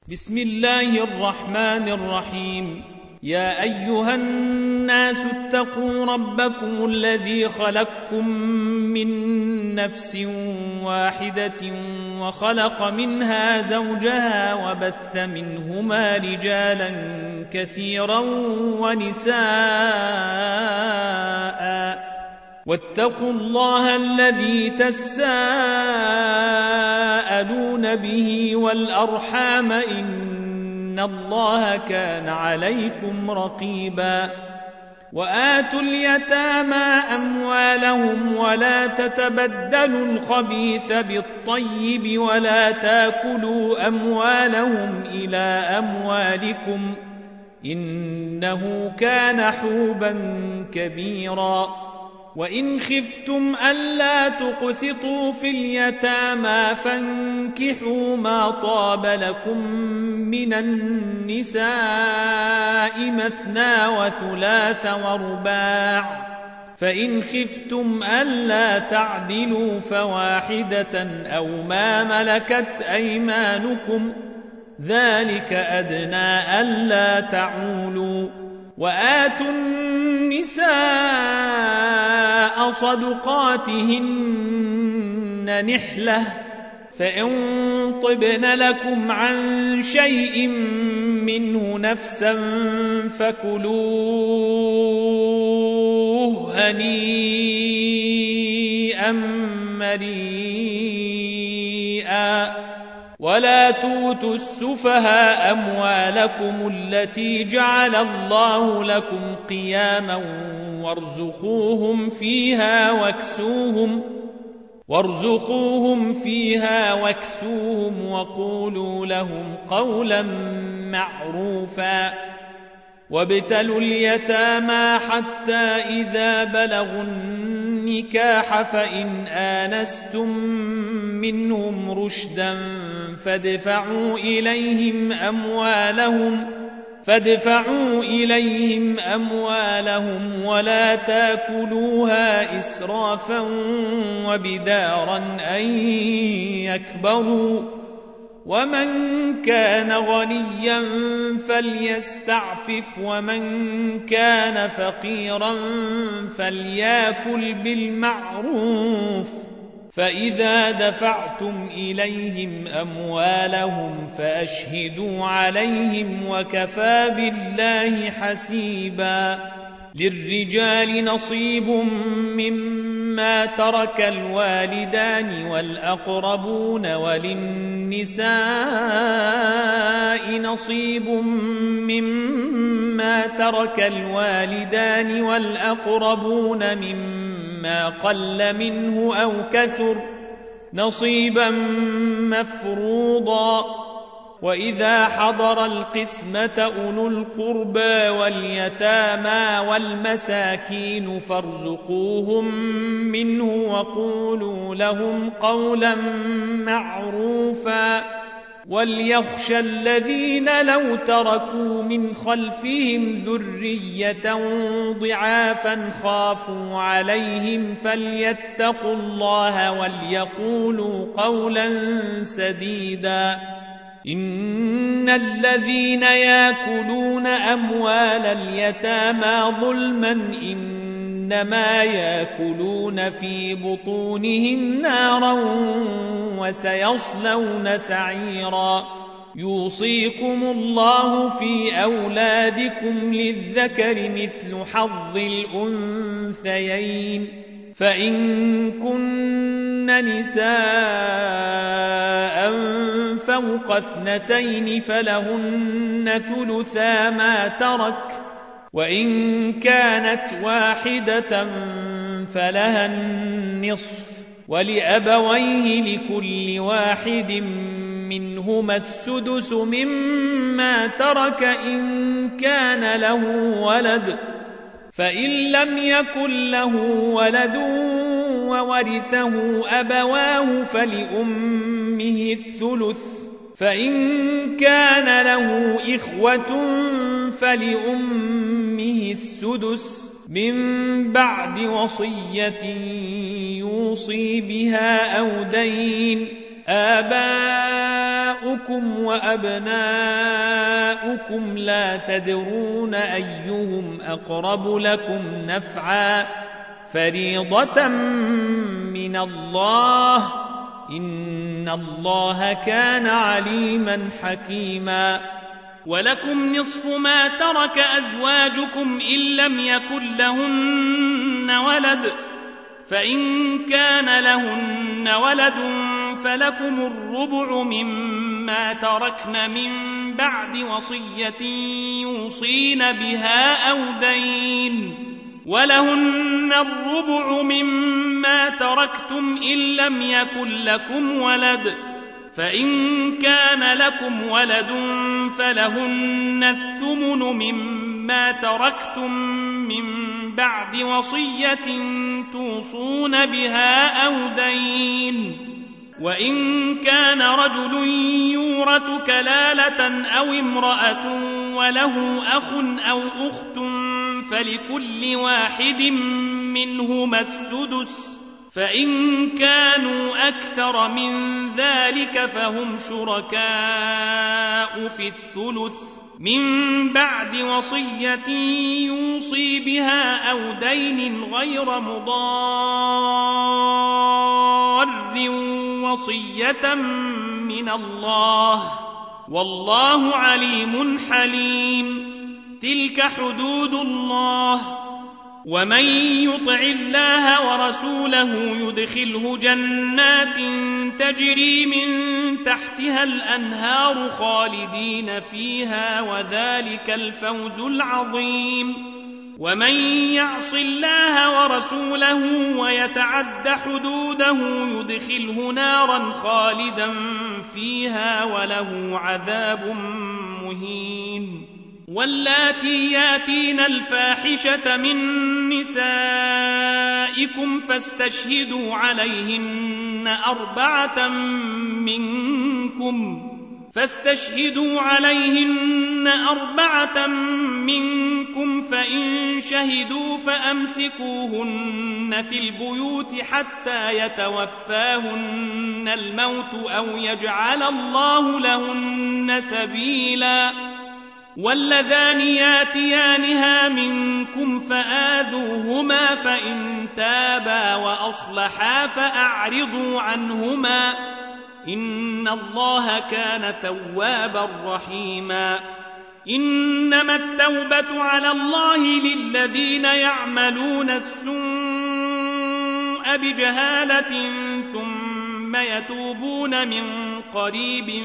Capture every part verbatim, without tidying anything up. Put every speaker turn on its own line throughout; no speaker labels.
بسم الله الرحمن الرحيم. يا أيها الناس اتقوا ربكم الذي خلقكم من نفس واحدة وخلق منها زوجها وبث منهما رجالا كثيرا ونساء، واتقوا الله الذي تساءلون به والأرحام إن الله كان عليكم رقيبا. وآتوا اليتامى أموالهم ولا تتبدلوا الخبيث بالطيب ولا تاكلوا أموالهم إلى أموالكم إنه كان حوبا كبيرا. وإن خفتم ألا تقسطوا في اليتامى فانكحوا ما طاب لكم من النساء مثنى وثلاث ورباع، فإن خفتم ألا تعدلوا فواحدة أو ما ملكت أيمانكم ذلك أدنى ألا تعولوا. وآتوا النساء صدقاتهن نحلة، فإن طبن لكم عن شيء منه نفسا فكلوه هنيئا مريئا. ولا توتوا السفهاء أموالكم التي جعل الله لكم قياما وارزقوهم فيها واكسوهم وارزقوهم فيها واكسوهم وقولوا لهم قولا معروفا. وابتلوا اليتامى حتى إذا بلغوا النكاح فإن آنستم منهم رشدا فادفعوا إليهم أموالهم فادفعوا إليهم أموالهم ولا تاكلوها إسرافا وبدارا أن يكبروا. ومن كان غنيا فليستعفف ومن كان فقيرا فليأكل بالمعروف. فإذا دفعتم إليهم أموالهم فأشهدوا عليهم وكفى بالله حسيبا. للرجال نصيب مما ترك الوالدان والأقربون وللنساء نصيب مما ترك الوالدان والأقربون مما قل منه أو كثر نصيبا مفروضا. وإذا حضر القسمة أولو القربى واليتامى والمساكين فارزقوهم منه وقولوا لهم قولا معروفا. وليخشى الذين لو تركوا من خلفهم ذرية ضعافا خافوا عليهم فليتقوا الله وليقولوا قولا سديدا. إن الذين يأكلون أموال اليتامى ظلما إنما يأكلون في بطونهم نارا وسيصلون سعيرا. يوصيكم الله في أولادكم للذكر مثل حظ الأنثيين، فإن كن نساء فوق اثنتين فلهن ثلثا ما ترك، وإن كانت واحدة فلها النصف، ولأبويه لكل واحد منهما السدس مما ترك إن كان له ولد، فإن لم يكن له ولد وورثه أبواه فلأمه الثلث، فإن كان له إخوة فلأمه السدس من بعد وصية يوصي بها أو دين. آباؤكم وأبناؤكم لا تدرون أيهم أقرب لكم نفعا فريضة من الله إن الله كان عليما حكيما.
ولكم نصف ما ترك أزواجكم إن لم يكن لهن ولد، فإن كان لهن ولد فلكم الربع مما تركن من بعد وصية يوصين بها أو دين، ولهن الربع مما تركتم إن لم يكن لكم ولد، فإن كان لكم ولد فلهن الثمن مما تركتم من بعد وصية توصون بها أو دين، وإن كان رجل يورث كلالة أو امرأة وله أخ أو أخت فلكل واحد منهما السدس، فإن كانوا أكثر من ذلك فهم شركاء في الثلث من بعد وصية يوصي بها أو دين غير مضار وصية من الله والله عليم حليم. تلك حدود الله، ومن يطع الله ورسوله يدخله جنات تجري من تحتها الأنهار خالدين فيها وذلك الفوز العظيم. ومن يعص الله ورسوله ويتعد حدوده يدخله نارا خالدا فيها وله عذاب مهين. واللاتي ياتين الفاحشة من نسائكم فاستشهدوا عليهن أربعة منكم فاستشهدوا عليهن أربعة منكم فإن شهدوا فأمسكوهن في البيوت حتى يتوفاهن الموت أو يجعل الله لهن سبيلا. واللذان ياتيانها منكم فآذوهما فإن تابا وأصلحا فأعرضوا عنهما إن الله كان توابا رحيما. إنما التوبة على الله للذين يعملون السوء بجهالة ثم يتوبون من قريب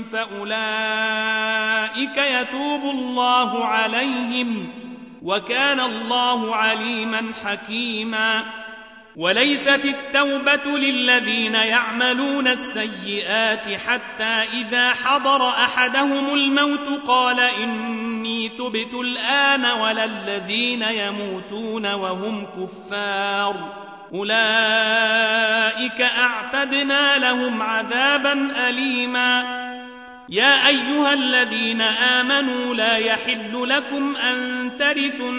فأولئك يتوب الله عليهم وكان الله عليما حكيما. وليست التوبة للذين يعملون السيئات حتى إذا حضر أحدهم الموت قال إني تبت الآن ولا الذين يموتون وهم كفار أولئك أعتدنا لهم عذابا أليما. يا أيها الذين آمنوا لا يحل لكم أن ترثوا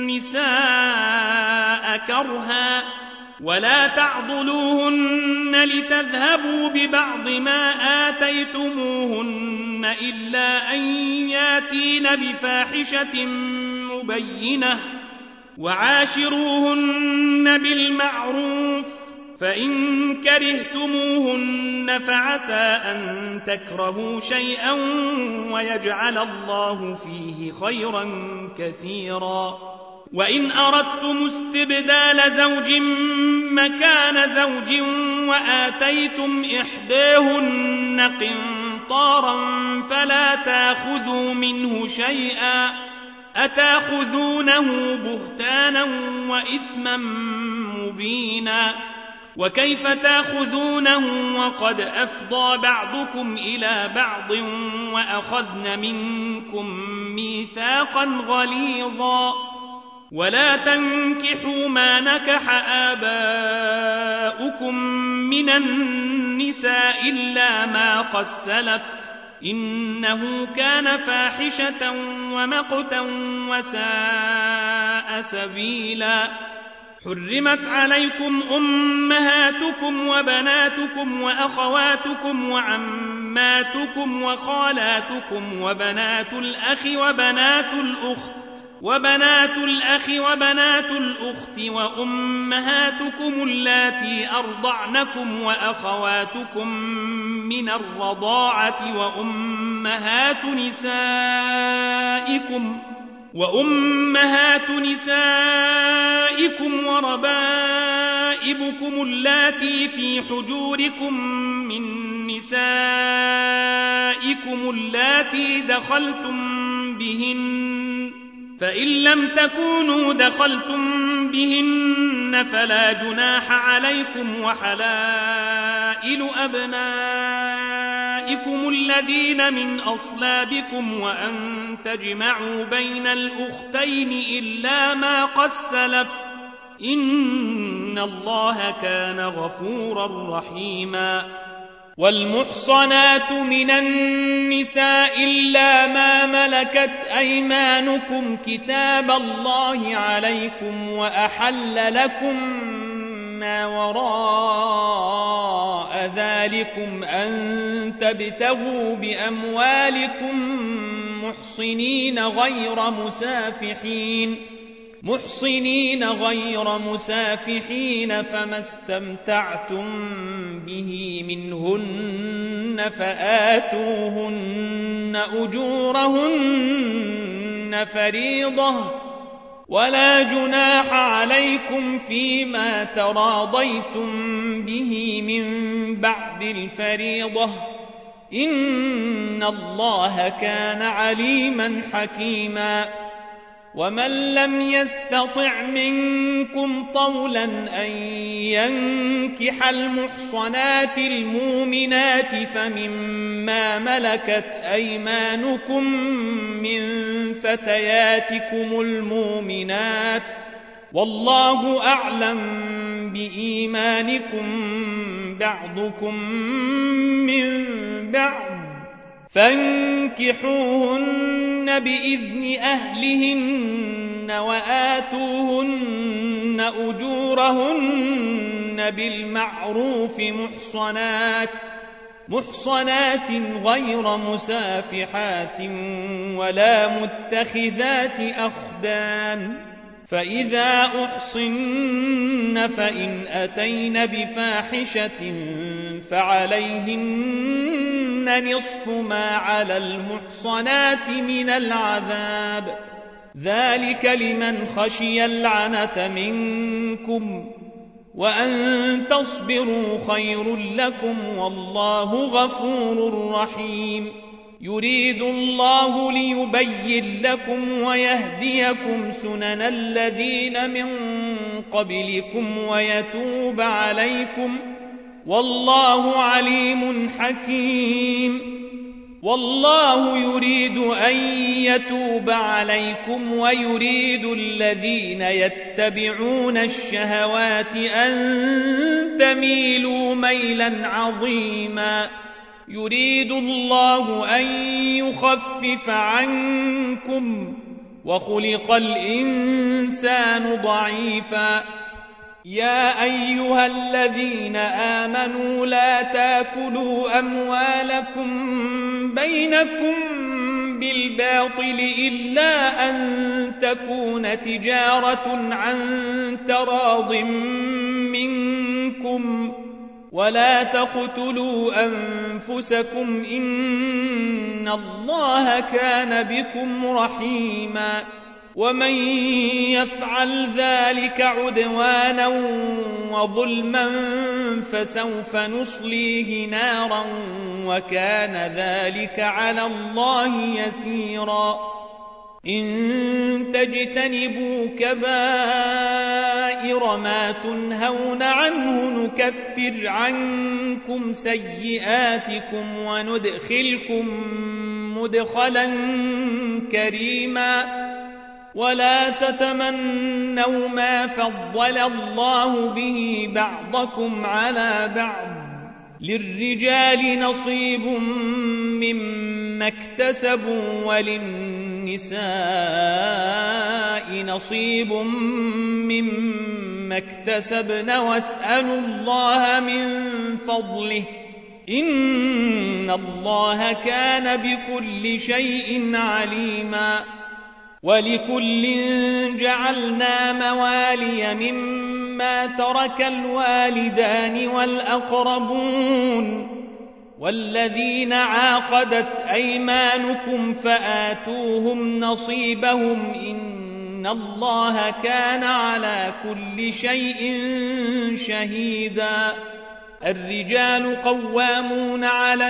النساء كرها ولا تعضلوهن لتذهبوا ببعض ما آتيتموهن إلا أن ياتين بفاحشة مبينة وعاشروهن بالمعروف فإن كرهتموهن فعسى أن تكرهوا شيئا ويجعل الله فيه خيرا كثيرا. وإن أردتم استبدال زوج مكان زوج وآتيتم إحداهن قنطارا فلا تأخذوا منه شيئا أتأخذونه بهتانا وإثما مبينا. وكيف تأخذونه وقد أفضى بعضكم إلى بعض وأخذن منكم ميثاقا غليظا. ولا تنكحوا ما نكح آباؤكم من النساء إلا ما قد سلف إنه كان فاحشة ومقتا وساء سبيلا. حرمت عليكم أمهاتكم وبناتكم وأخواتكم وعماتكم وخالاتكم وبنات الأخ وبنات الأخت وبنات الأخ وبنات الأخت وأمهاتكم اللاتي أرضعنكم وأخواتكم من الرضاعة وأمهات نسائكم وأمهات نسائكم وربائبكم اللاتي في حجوركم من نسائكم اللاتي دخلتم بهن فإن لم تكونوا دخلتم بهن فلا جناح عليكم وحلائل أبنائكم الذين من أصلابكم وأن تجمعوا بين الأختين إلا ما قد سلف إن الله كان غفورا رحيما. والمحصنات من النساء إلا ما ملكت أيمانكم كتاب الله عليكم وأحل لكم ما وراء ذلكم أن تبتغوا بأموالكم محصنين غير مسافحين محصنين غير مسافحين فما استمتعتم به منهن فآتوهن أجورهن فريضة ولا جناح عليكم فيما تراضيتم به من بعد الفريضة إن الله كان عليما حكيما. ومن لم يستطع منكم طولا أن ينكح المحصنات المؤمنات فمما ملكت أيمانكم من فتياتكم المؤمنات والله أعلم بإيمانكم بعضكم من بعض فانكحوهن بإذن أهلهن وآتوهن أجورهن بالمعروف محصنات محصنات غير مسافحات ولا متخذات أخدان فإذا أحصن فإن أتين بفاحشة فعليهن نصف ما على المحصنات من العذاب ذلك لمن خشي العنة منكم وأن تصبروا خير لكم والله غفور رحيم. يريد الله ليبين لكم ويهديكم سنن الذين من قبلكم ويتوب عليكم والله عليم حكيم. والله يريد أن يتوب عليكم ويريد الذين يتبعون الشهوات أن تميلوا ميلا عظيما. يريد الله أن يخفف عنكم وخلق الإنسان ضعيفا. يا أيها الذين آمنوا لا تاكلوا أموالكم بينكم بالباطل إلا أن تكون تجارة عن تراض منكم ولا تقتلوا أنفسكم إن الله كان بكم رحيما. ومن يفعل ذلك عدوانا وظلما فسوف نصليه نارا وكان ذلك على الله يسيرا. إن تجتنبوا كبائر ما تنهون عنه نكفر عنكم سيئاتكم وندخلكم مدخلا كريما. ولا تتمنوا ما فضل الله به بعضكم على بعض للرجال نصيب مما اكتسبوا وللنساء نصيب مما
ما اكتسبن واسألوا الله من فضله إن الله كان بكل شيء عليما. ولكل جعلنا موالي مما ترك الوالدان والأقربون والذين عاقدت أيمانكم فآتوهم نصيبهم إن الله كان على كل شيء شهيدا. الرجال قوامون على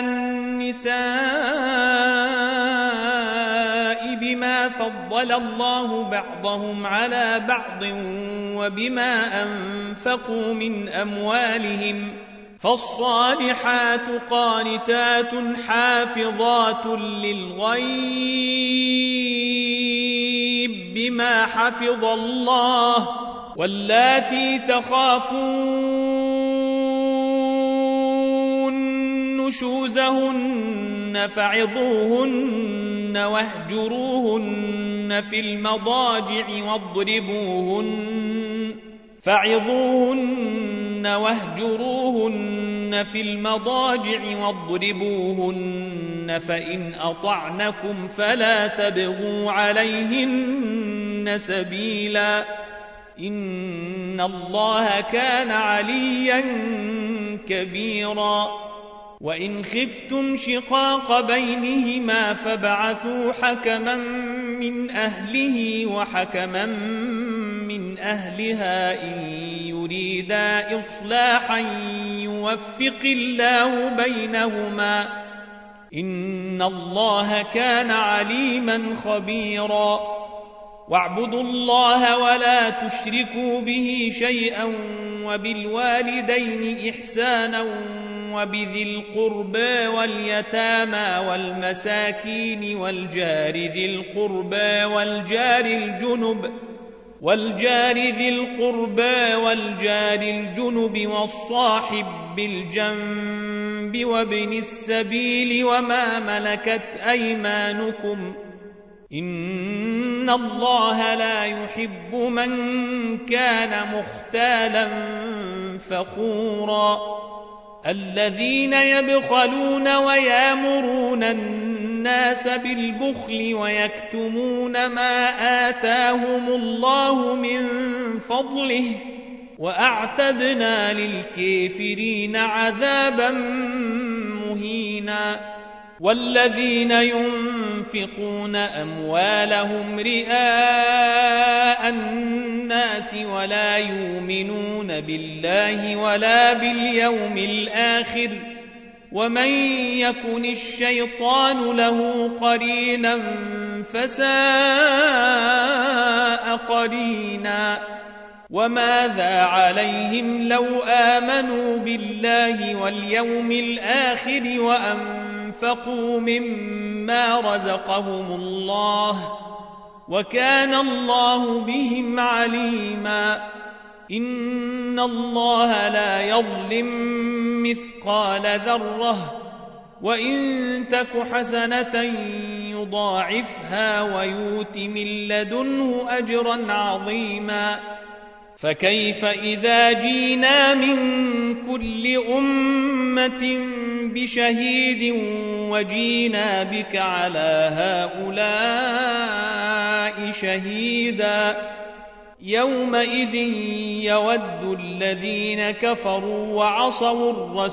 النساء بما فضل الله بعضهم على بعض وبما أنفقوا من أموالهم فالصالحات قانتات حافظات للغيب بما حفظ الله واللاتي تخافون نشوزهن فعظوهن واهجروهن في المضاجع واضربوهن فعظوهن واهجروهن في المضاجع واضربوهن فإن أطعنكم فلا تبغوا عليهن سبيلا إن الله كان عليا كبيرا. وإن خفتم شقاق بينهما فابعثوا حكما من أهله وحكما من أهلها إن يريدا إصلاحا يوفق الله بينهما إن الله كان عليما خبيرا. واعبدوا الله ولا تشركوا به شيئا وبالوالدين إحسانا وبذي القربى واليتامى والمساكين والجار ذي القربى والجار الجنب والجار ذي القربى والجار الجنب والصاحب بالجنب وابن السبيل وما ملكت أيمانكم إن الله لا يحب من كان مختالا فخورا. الذين يبخلون ويامرون الناس بالبخل ويكتمون ما آتاهم الله من فضله وأعتدنا للكافرين عذابا مهينا. والذين ينفقون أموالهم رئاء الناس ولا يؤمنون بالله ولا باليوم الآخر ومن يكن الشيطان له قرينا فساء قرينا. وماذا عليهم لو آمنوا بالله واليوم الآخر وأنفقوا مما رزقهم الله وكان الله بهم عليما. إن الله لا يظلم مثقال ذرة وإن تك حسنة يضاعفها ويؤت من لدنه أجرا عظيما. فكيف إذا جينا من كل أمة بشهيد وجينا بك على هؤلاء شهيدا يومئذ يود الذين كفروا وعصوا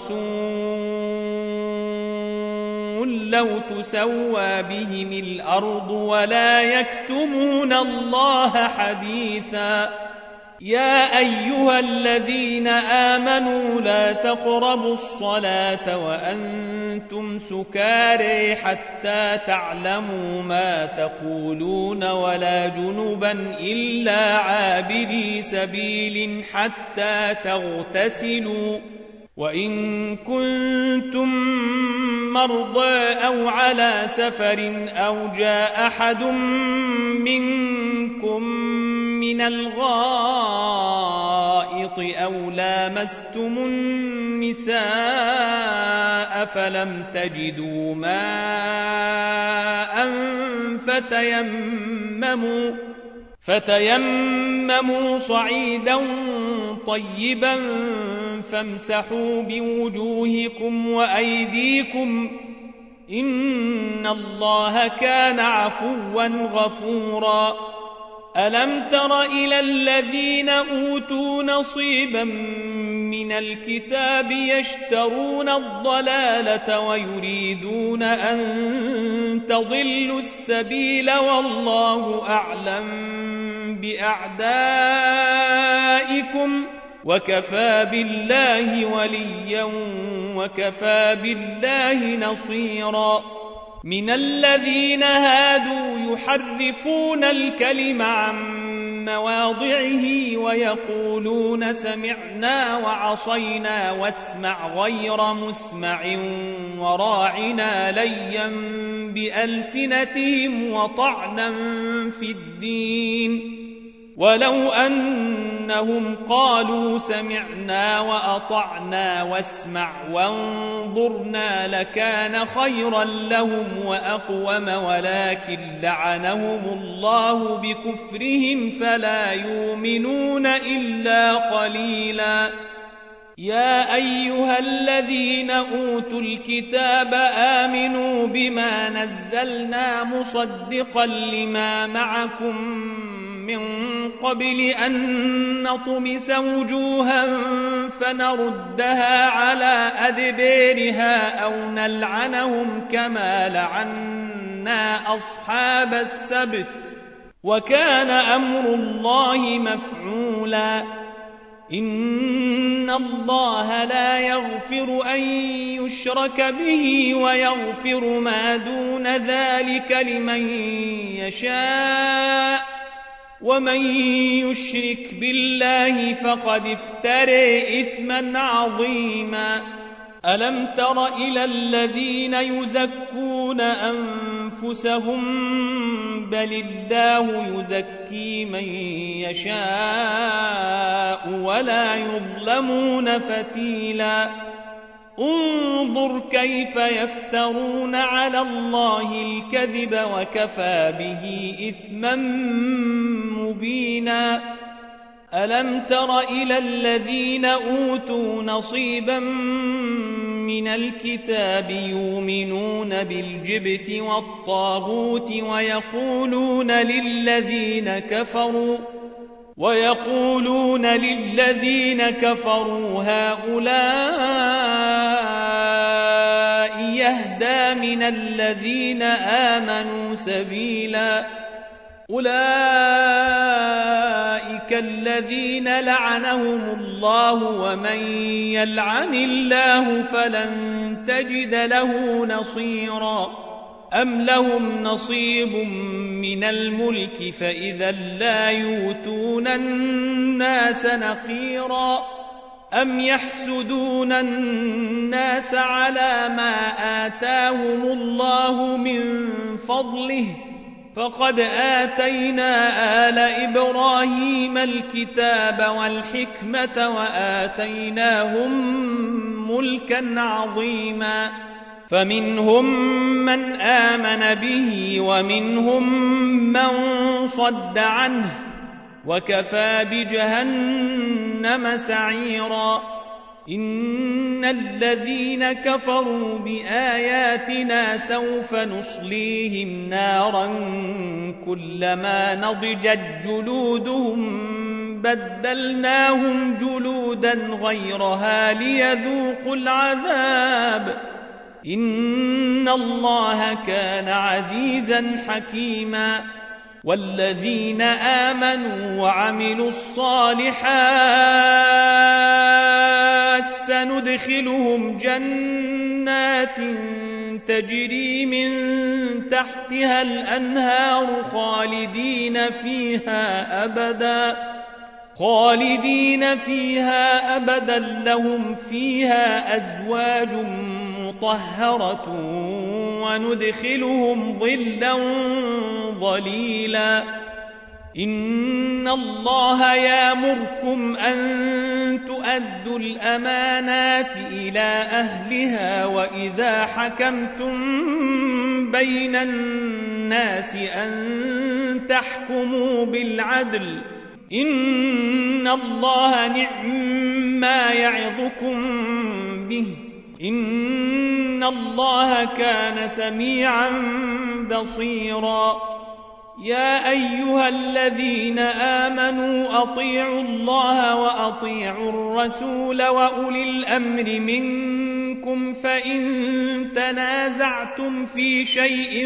الرسول لو تسوى بهم الأرض ولا يكتمون الله حديثا. يا أيها الذين آمنوا لا تقربوا الصلاة وأنتم سكارى حتى تعلموا ما تقولون ولا جنبا إلا عابري سبيل حتى تغتسلوا وإن كنتم مرضى أو على سفر أو جاء أحد منكم من الغائط أو لامستم النساء فلم تجدوا ماء فتيمموا, فتيمموا صعيدا طيبا فامسحوا بوجوهكم وأيديكم إن الله كان عفوا غفورا ألم تر إلى الذين أوتوا نصيبا من الكتاب يشترون الضلالة ويريدون أن تضلوا السبيل والله أعلم بأعدائكم وكفى بالله وليا وكفى بالله نصيرا من الذين هادوا يحرفون الكلم عن مواضعه ويقولون سمعنا وعصينا واسمع غير مسمع وراعنا ليا بألسنتهم وطعنا في الدين ولو أنهم قالوا سمعنا وأطعنا واسمع وانظرنا لكان خيرا لهم وأقوم ولكن لعنهم الله بكفرهم فلا يؤمنون إلا قليلا يا أيها الذين أوتوا الكتاب آمنوا بما نزلنا مصدقا لما معكم من قبل أن نطمس وجوها فنردها على أدبيرها أو نلعنهم كما لعنا أصحاب السبت وكان أمر الله مفعولا إن الله لا يغفر أن يشرك به ويغفر ما دون ذلك لمن يشاء ومن يشرك بالله فقد افترى إثما عظيما ألم تر إلى الذين يزكون أنفسهم بل الله يزكي من يشاء ولا يظلمون فتيلا انظر كيف يفترون على الله الكذب وكفى به إثما مبينا ألم تر إلى الذين أوتوا نصيبا من الكتاب يؤمنون بالجبت والطاغوت ويقولون للذين كفروا ويقولون للذين كفروا هؤلاء يهدى من الذين آمنوا سبيلا أولئك الذين لعنهم الله ومن يلعن الله فلن تجد له نصيرا أم لهم نصيب من الملك فإذا لا يؤتون الناس نقيرا أم يحسدون الناس على ما آتاهم الله من فضله فقد آتينا آل إبراهيم الكتاب والحكمة وآتيناهم ملكا عظيما فمنهم من آمن به ومنهم من صد عنه وكفى بجهنم سعيرا إن الذين كفروا بآياتنا سوف نصليهم نارا كلما نضجت جلودهم بدلناهم جلودا غيرها ليذوقوا العذاب إن الله كان عزيزا حكيما والذين آمنوا وعملوا الصالحات سندخلهم جنات تجري من تحتها الأنهار خالدين فيها أبدا خالدين فيها أبدا لهم فيها أزواج مطهرة وندخلهم ظلا ظليلا إن الله يأمركم أن تؤدوا الأمانات إلى أهلها وإذا حكمتم بين الناس أن تحكموا بالعدل إن الله نعم ما يعظكم به إن الله كان سميعا بصيرا يا أيها الذين آمنوا أطيعوا الله وأطيعوا الرسول وأولي الأمر منكم فإن تنازعتم في شيء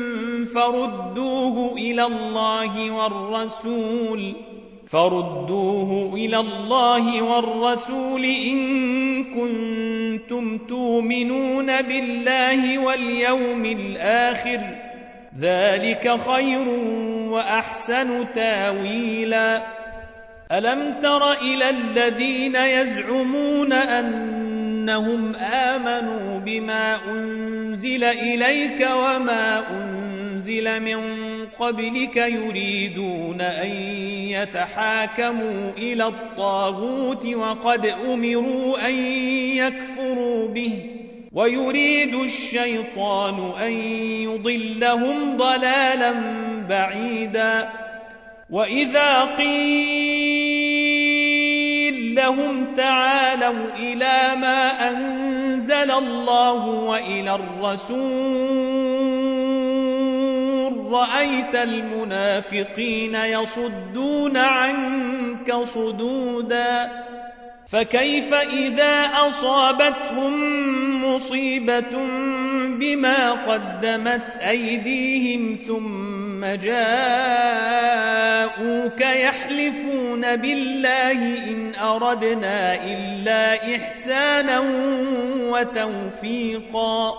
فردوه إلى الله والرسول فردوه إلى الله والرسول إن كنتم تؤمنون بالله واليوم الآخر ذلك خير وأحسن تاويلا ألم تر إلى الذين يزعمون أنهم آمنوا بما أنزل إليك وما أنزل من قبلك يريدون أن يتحاكموا إلى الطاغوت وقد أمروا أن يكفروا به ويريد الشيطان أن يضلهم ضلالا بعيدا وإذا قيل لهم تعالوا إلى ما أنزل الله وإلى الرسول رأيت المنافقين يصدون عنك صدودا فكيف إذا أصابتهم مصيبة بما قدمت أيديهم ثم جاءوك يحلفون بالله إن أردنا إلا إحسانا وتوفيقا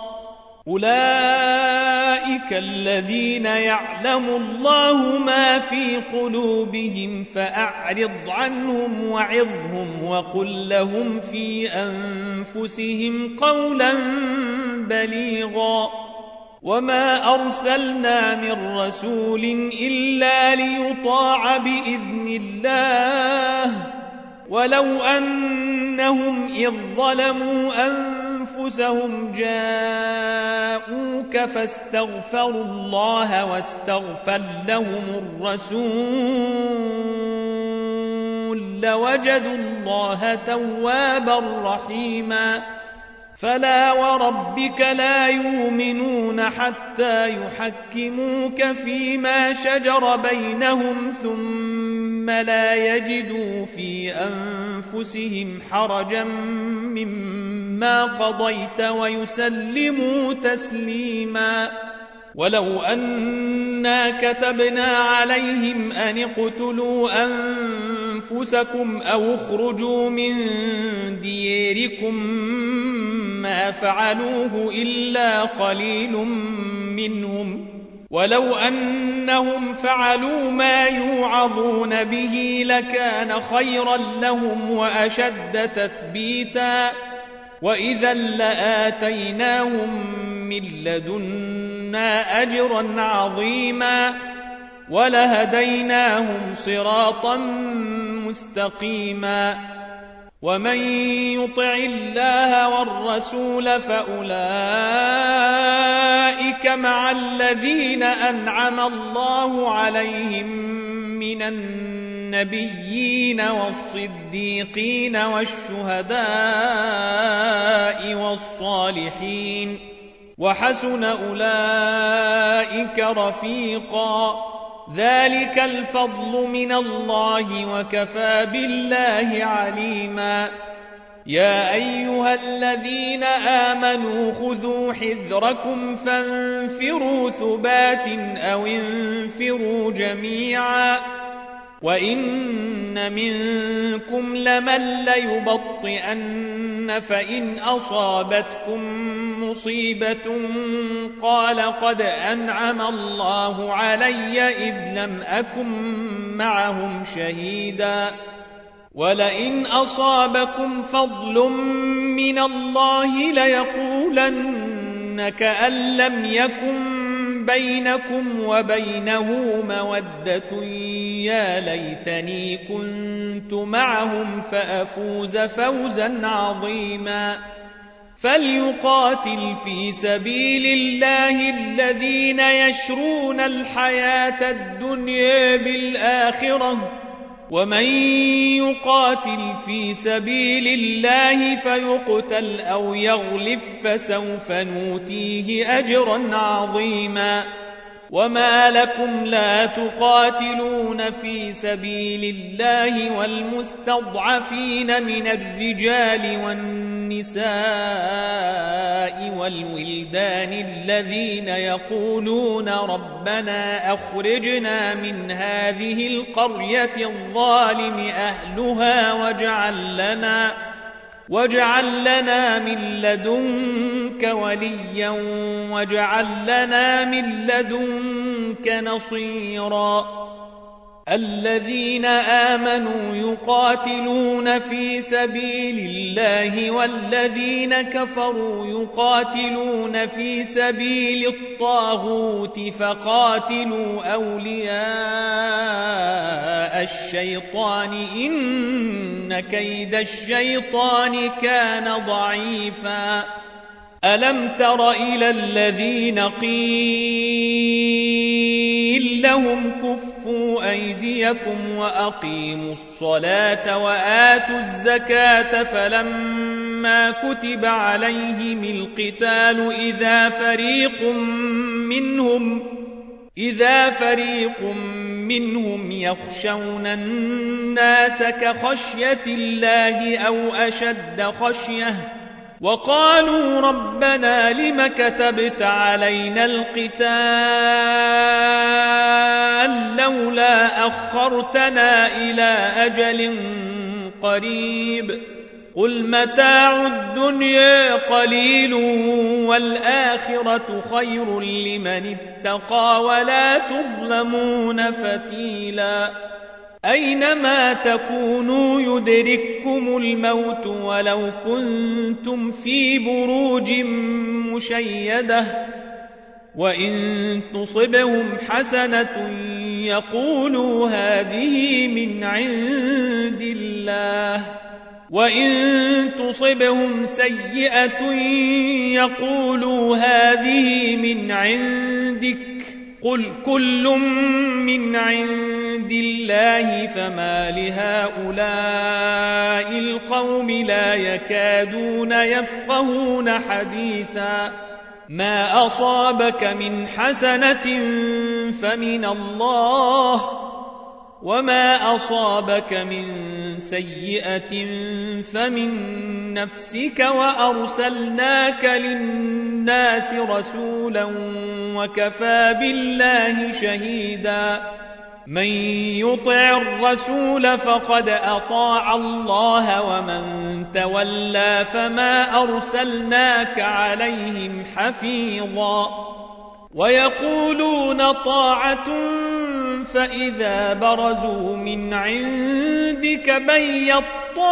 أولئك الذين يعلم الله ما في قلوبهم فأعرض عنهم وعظهم وقل لهم في أنفسهم قولا بليغا وما أرسلنا من رسول إلا ليطاع بإذن الله ولو أنهم إذ ظلموا أنفسهم جاءوك فاستغفروا الله واستغفر لهم الرسول لوجدوا الله توابا رحيما فلا وربك لا يؤمنون حتى يحكموك فيما شجر بينهم ثم لا يجدوا في أنفسهم حرجا مما قضيت ويسلموا تسليما ولو أنا كتبنا عليهم أن اقتلوا أنفسكم أو اخرجوا من دياركم ما فعلوه إلا قليل منهم ولو أنهم فعلوا ما يوعظون به لكان خيرا لهم وأشد تثبيتا وإذا لآتيناهم من لدنا أجرا عظيما ولهديناهم صراطا مستقيما ومن يطع الله والرسول فأولئك مع الذين أنعم الله عليهم من النبيين والصديقين والشهداء والصالحين وحسن أولئك رفيقا ذلك الفضل من الله وكفى بالله عليما يا أيها الذين آمنوا خذوا حذركم فانفروا ثبات أو انفروا جميعا وإن منكم لمن ليبطئن فإن أصابتكم مصيبة قال قد أنعم الله علي إذ لم أكن معهم شهيدا ولئن أصابكم فضل من الله ليقولن كأن لم يكن بينكم وبينه مودة يا ليتني كنت معهم فأفوز فوزا عظيما فليقاتل في سبيل الله الذين يشرون الحياة الدنيا بالآخرة ومن يقاتل في سبيل الله فيقتل أو يغلب فسوف نؤتيه أجرا عظيما وما لكم لا تقاتلون في سبيل الله والمستضعفين من الرجال والنساء والولدان الذين يقولون ربنا أخرجنا من هذه القرية الظالم أهلها واجعل لنا واجعل لنا من لدنك وليا واجعل لنا من لدنك نصيرا الذين آمنوا يقاتلون في سبيل الله والذين كفروا يقاتلون في سبيل الطاغوت فقاتلوا أولياء الشيطان إن كيد الشيطان كان ضعيفا ألم تر إلى الذين قيل لهم كفوا أيديكم وأقيموا الصلاة وآتوا الزكاة فلما كتب عليهم القتال إذا فريق منهم إذا فريق منهم يخشون الناس كخشية الله أو أشد خشية وقالوا ربنا لم كتبت علينا القتال لولا أخرتنا إلى أجل قريب قل متاع الدنيا قليل والآخرة خير لمن اتقى ولا تظلمون فتيلا أينما تكونوا يدرككم الموت ولو كنتم في بروج مشيدة وإن تصبهم حسنة يقولوا هذه من عند الله وإن تصبهم سيئة يقولوا هذه من عندك قل كل من عند الله فما لهؤلاء القوم لا يكادون يفقهون حديثا ما أصابك من حسنة فمن الله وما أصابك من سيئة فمن نفسك وأرسلناك للناس رسولا وكفى بالله شهيدا من يطع الرسول فقد أطاع الله ومن تولى فما أرسلناك عليهم حفيظا ويقولون طاعة فإذا برزوا من عندك بيت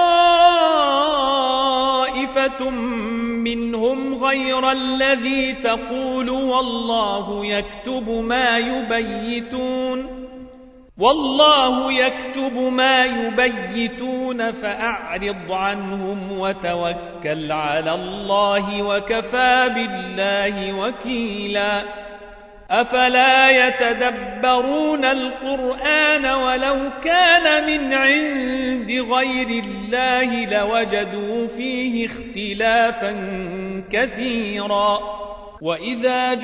طائفة منهم غير الذي تقول والله يكتب ما يبيتون والله يكتب ما يبيتون فأعرض عنهم وتوكل على الله وكفى بالله وكيلا أفلا يتدبرون القرآن ولو كان من عند غير الله لوجدوا فيه اختلافا كثيرا وإذا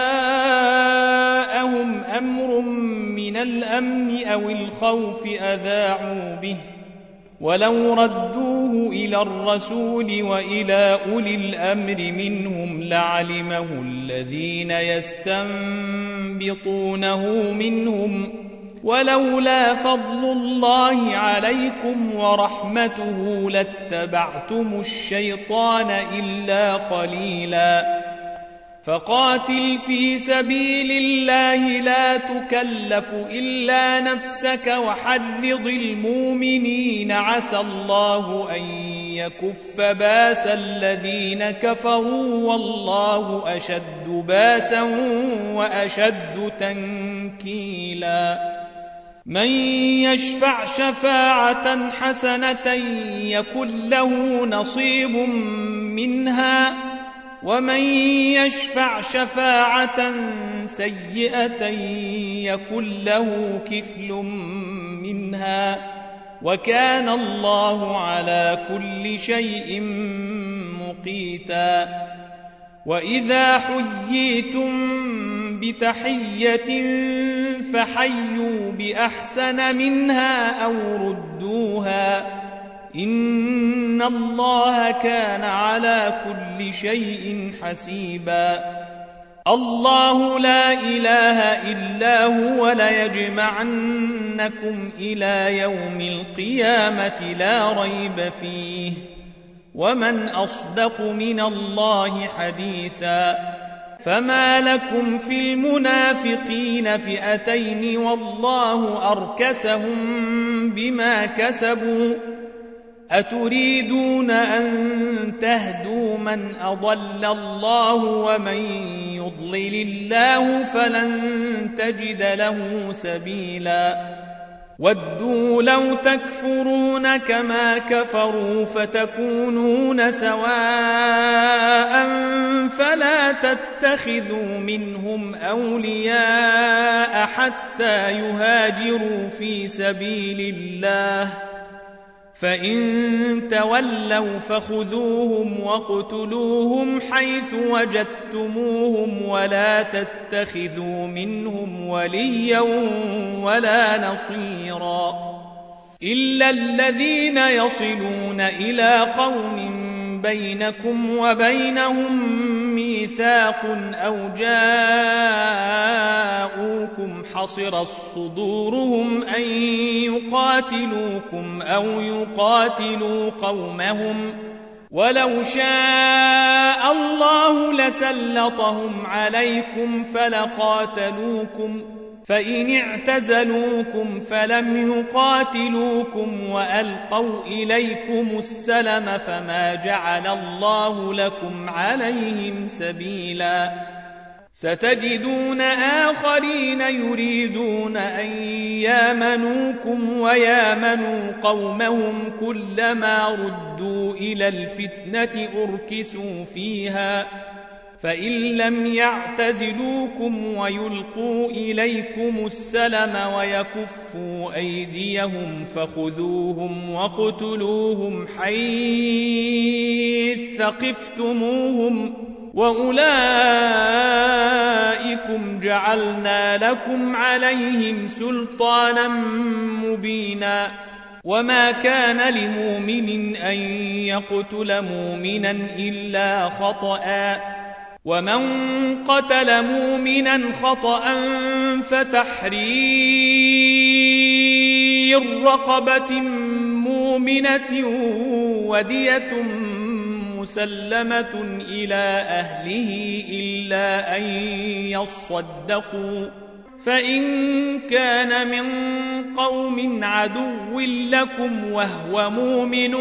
جاءهم أمر من الأمن أو الخوف أذاعوا به ولو ردوه إلى الرسول وإلى أولي الأمر منهم لعلمه الذين يستنبطونه منهم ولولا فضل الله عليكم ورحمته لاتبعتم الشيطان إلا قليلا فقاتل في سبيل الله لا تكلف إلا نفسك وحرض المؤمنين عسى الله أن يكف باس الذين كفروا والله أشد باسا وأشد تنكيلا من يشفع شفاعة حسنة يكن له نصيب منها ومن يشفع شفاعة سيئة يكن له كفل منها وكان الله على كل شيء مقيتا. وإذا حييتم بتحية فحيوا بأحسن منها أو ردوها إن الله كان على كل شيء حسيبا. الله لا إله إلا هو ليجمعنكم إلى يوم القيامة لا ريب فيه ومن أصدق من الله حديثا. فما لكم في المنافقين فئتين والله أركسهم بما كسبوا أتريدون أن تهدوا من أضل الله ومن يضلل الله فلن تجد له سبيلا. ودوا لو تكفرون كما كفروا فتكونون سواء فلا تتخذوا منهم أولياء حتى يهاجروا في سبيل الله فإن تولوا فخذوهم واقتلوهم حيث وجدتموهم ولا تتخذوا منهم وليا ولا نصيرا إلا الذين يصلون إلى قوم بينكم وبينهم ميثاق أو جاءوكم حصرت صدورهم أن يقاتلوكم أو يقاتلوا قومهم ولو شاء الله لسلطهم عليكم فلقاتلوكم فإن اعتزلوكم فلم يقاتلوكم وألقوا إليكم السلم فما جعل الله لكم عليهم سبيلا. ستجدون آخرين يريدون أن يامنوكم ويامنوا قومهم كلما ردوا إلى الفتنة أركسوا فيها فإن لم يعتزلوكم ويلقوا إليكم السلم ويكفوا أيديهم فخذوهم واقتلوهم حيث ثقفتموهم وأولئكم جعلنا لكم عليهم سلطانا مبينا. وما كان لمؤمن أن يقتل مؤمنا إلا خطأ ومن قتل مؤمنا خطأ فتحرير رقبة مؤمنة ودية مسلمة إلى أهله إلا أن يصدقوا فإن كان من قوم عدو لكم وهو مؤمن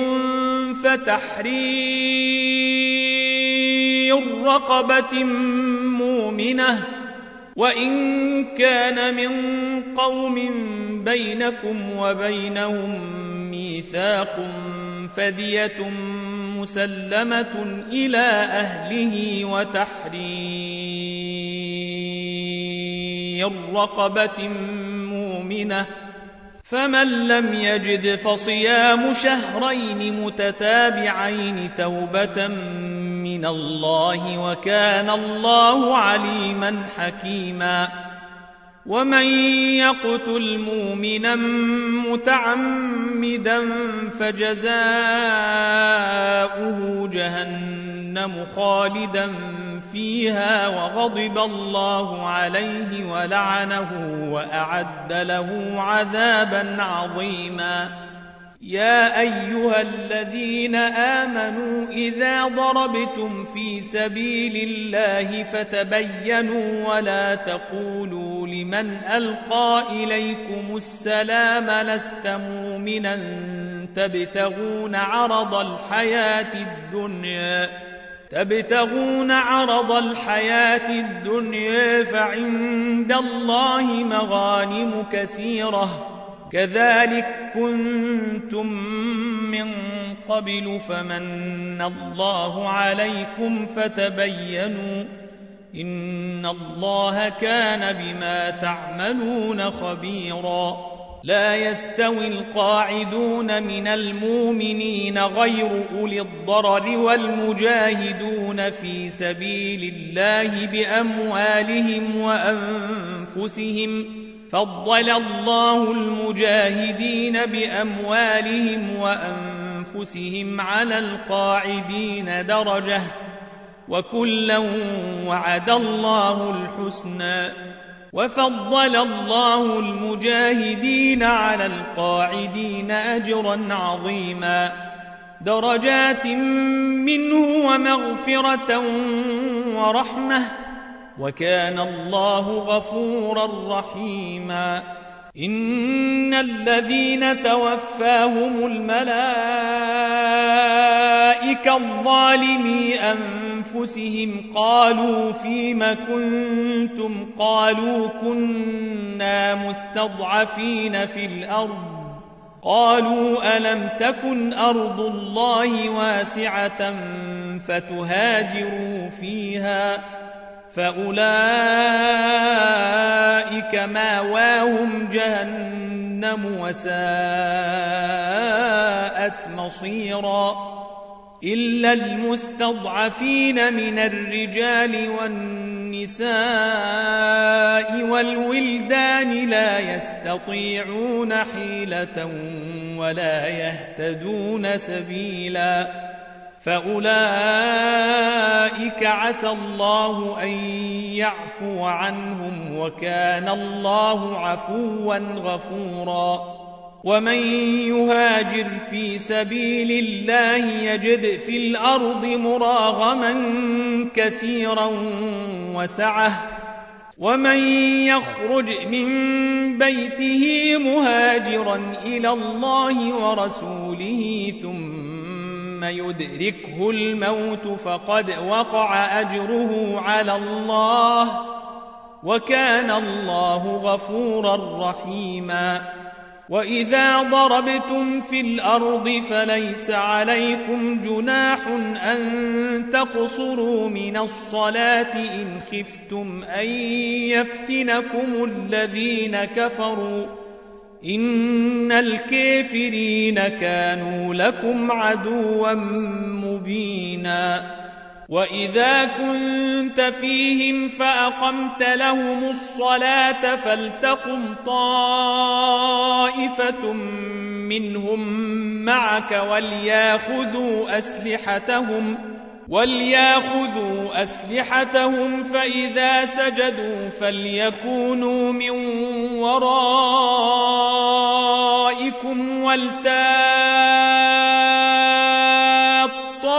فتحرير رقبة مؤمنة وإن كان من قوم بينكم وبينهم ميثاق فدية مسلمة إلى أهله وتحرير رقبة مؤمنة فمن لم يجد فصيام شهرين متتابعين توبة من الله وكان الله عليما حكيما. ومن يقتل مؤمنا متعمدا فجزاؤه جهنم خالدا فيها وغضب الله عليه ولعنه وأعد له عذابا عظيما. يا أيها الذين آمنوا إذا ضربتم في سبيل الله فتبينوا ولا تقولوا لمن ألقى إليكم السلام لست مؤمنا تبتغون عرض الحياة الدنيا تبتغون عرض الحياة الدنيا فعند الله مغانم كثيرة كذلك كنتم من قبل فمن الله عليكم فتبينوا إن الله كان بما تعملون خبيرا. لا يستوي القاعدون من المؤمنين غير أولي الضرر والمجاهدون في سبيل الله بأموالهم وأنفسهم فضل الله المجاهدين بأموالهم وأنفسهم على القاعدين درجة وكلا وعد الله الحسنى وفضل الله المجاهدين على القاعدين أجرا عظيما درجات منه ومغفرة ورحمة وكان الله غفورا رحيما إن الذين توفاهم الملائكة الظالمي أنفسهم قالوا فيم كنتم قالوا كنا مستضعفين في الأرض قالوا ألم تكن أرض الله واسعة فتهاجروا فيها فأولئك ماواهم جهنم وساءت مصيرا إلا المستضعفين من الرجال والنساء والولدان لا يستطيعون حيلة ولا يهتدون سبيلا فأولئك عسى الله أن يعفو عنهم وكان الله عفوا غفورا ومن يهاجر في سبيل الله يجد في الأرض مراغما كثيرا وسعة ومن يخرج من بيته مهاجرا إلى الله ورسوله ثم يدركه الموت فقد وقع أجره على الله وكان الله غفورا رحيما وإذا ضربتم في الأرض فليس عليكم جناح أن تقصروا من الصلاة إن خفتم أن يفتنكم الذين كفروا إن الكافرين كانوا لكم عدوا مبينا وإذا كنت فيهم فأقمت لهم الصلاة فلتقم طائفة منهم معك وليأخذوا أسلحتهم وليأخذوا أسلحتهم فإذا سجدوا فليكونوا من ورائكم ولتأت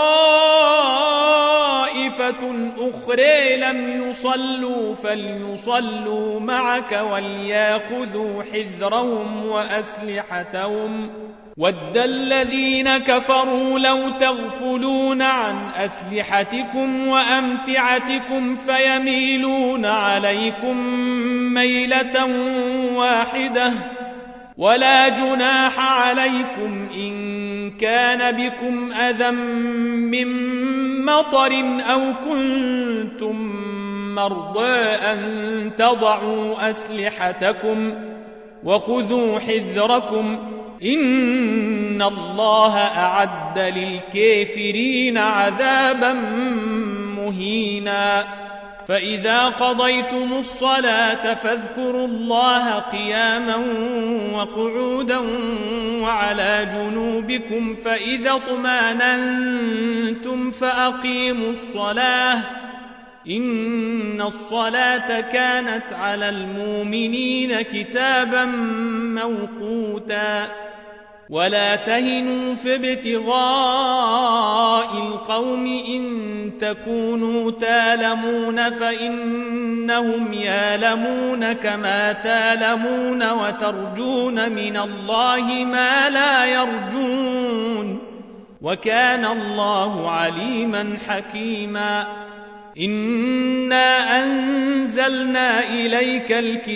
طائفة أخرى لم يصلوا فليصلوا معك وليأخذوا حذرهم وأسلحتهم ود الذين كفروا لو تغفلون عن أسلحتكم وأمتعتكم فيميلون عليكم ميلة واحدة ولا جناح عليكم إن كان بكم أذى من مطر أو كنتم مرضى أن تضعوا أسلحتكم وخذوا حذركم إن الله أعد للكافرين عذابا مهينا فإذا قضيتم الصلاة فاذكروا الله قياما وقعودا وعلى جنوبكم فإذا اطمأننتم فأقيموا الصلاة إن الصلاة كانت على المؤمنين كتابا موقوتا ولا تهنوا في ابتغاء القوم إن تكونوا تالمون فإنهم يالمون كما تالمون وترجون من الله ما لا يرجون وكان الله عليما حكيما إنا أنزلنا إليك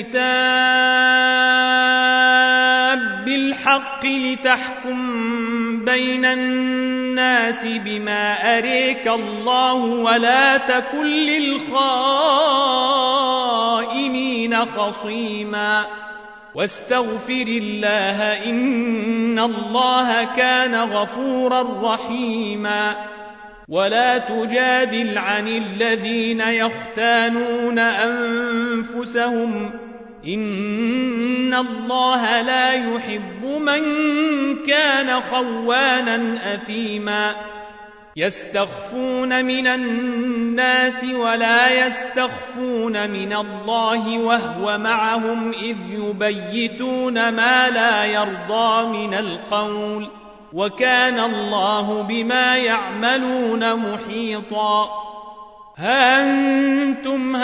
الكتاب بالحق لتحكم بين الناس بما أريك الله ولا تكن للخائنين خصيما واستغفر الله إن الله كان غفورا رحيما. ولا تجادل عن الذين يختانون أنفسهم إن الله لا يحب من كان خوانا أثيما. يستخفون من الناس ولا يستخفون من الله وهو معهم إذ يبيتون ما لا يرضى من القول وكان الله بما يعملون محيطا. ها أنتم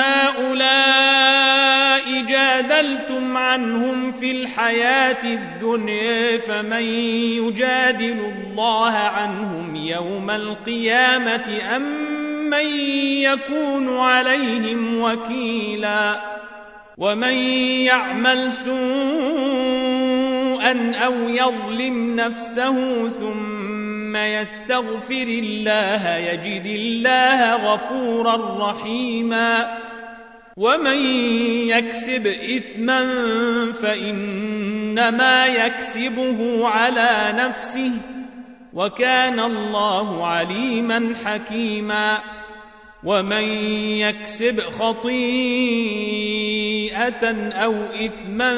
هؤلاء جادلتم عنهم في الحياة الدنيا فمن يجادل الله عنهم يوم القيامة أم من يكون عليهم وكيلا. ومن يعمل سوءا أو يظلم نفسه ثم يستغفر الله يجد الله غفورا رحيما. ومن يكسب إثما فإنما يكسبه على نفسه وكان الله عليما حكيما. ومن يكسب خطيئة أو إثما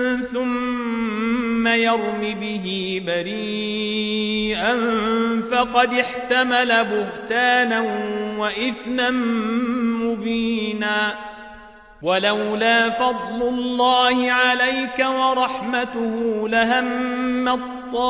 ثم يرم به بريئا فقد احتمل بهتانا وإثما مبينا. ولولا فضل الله عليك ورحمته لهم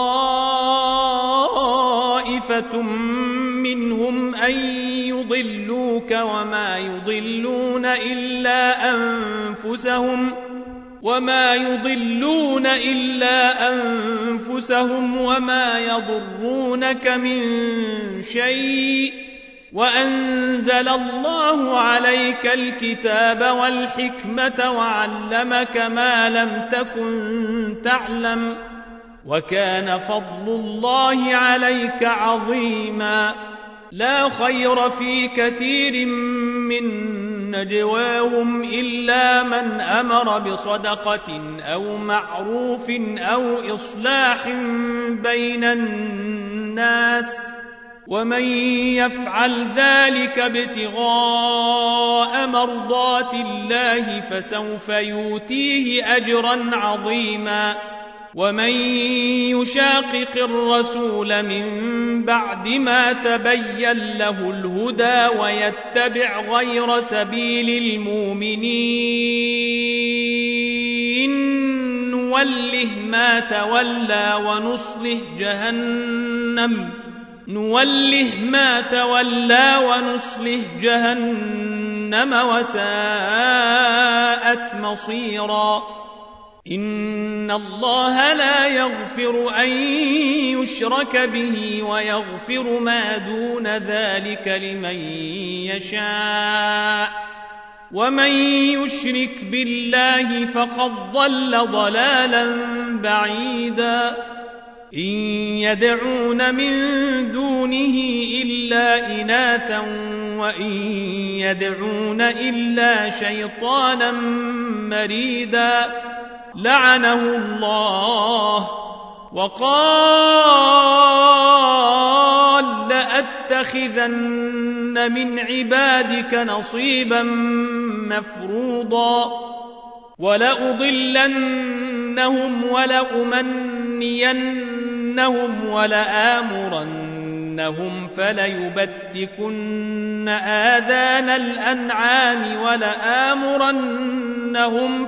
طائفة منهم أن يضلوك وما يضلون إلا أنفسهم وما يضلون إلا أنفسهم وما يضرونك من شيء وأنزل الله عليك الكتاب والحكمة وعلمك ما لم تكن تعلم وكان فضل الله عليك عظيما. لا خير في كثير من نجواهم إلا من أمر بصدقة أو معروف أو إصلاح بين الناس ومن يفعل ذلك ابتغاء مرضات الله فسوف يؤتيه أجرا عظيما. ومن يشاقق الرسول من بعد ما تبين له الهدى ويتبع غير سبيل المؤمنين نوله ما تولى ونصله جهنم نوله ما تولى ونصله جهنم وساءت مصيرا. إن الله لا يغفر أن يشرك به ويغفر ما دون ذلك لمن يشاء ومن يشرك بالله فقد ضل ضلالا بعيدا. إن يدعون من دونه إلا إناثا وإن يدعون إلا شيطانا مريدا لعنه الله وقال لأتخذن من عبادك نصيبا مفروضا ولأضلنهم ولأمنينهم ولآمرنهم فليبتكن آذان الأنعام ولآمرنهم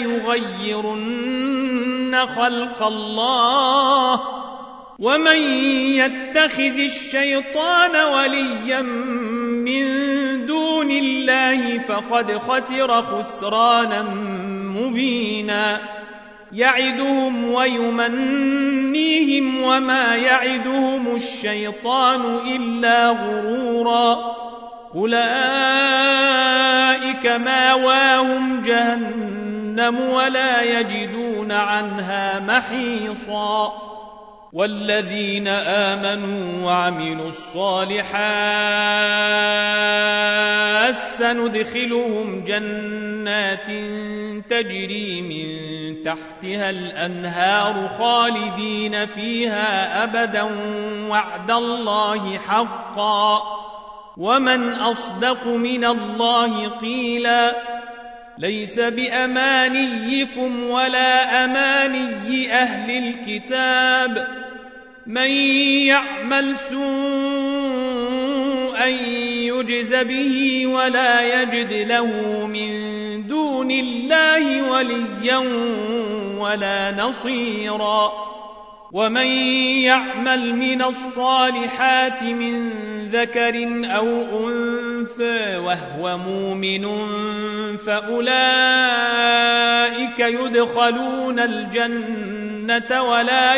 فليغيرن خلق الله ومن يتخذ الشيطان وليا من دون الله فقد خسر خسرانا مبينا. يعدهم ويمنيهم وما يعدهم الشيطان إلا غرورا. أولئك ماواهم جهنم ولا يجدون عنها محيصا. والذين آمنوا وعملوا الصالحات سندخلهم جنات تجري من تحتها الأنهار خالدين فيها أبدا وعد الله حقا ومن أصدق من الله قيلا ليس بأمانيكم ولا أماني أهل الكتاب من يعمل سوءا يجز به ولا يجد له من دون الله وليا ولا نصيرا ومن يعمل من الصالحات من ذكر أو أنثى وهو مؤمن فأولئك يدخلون الجنة ولا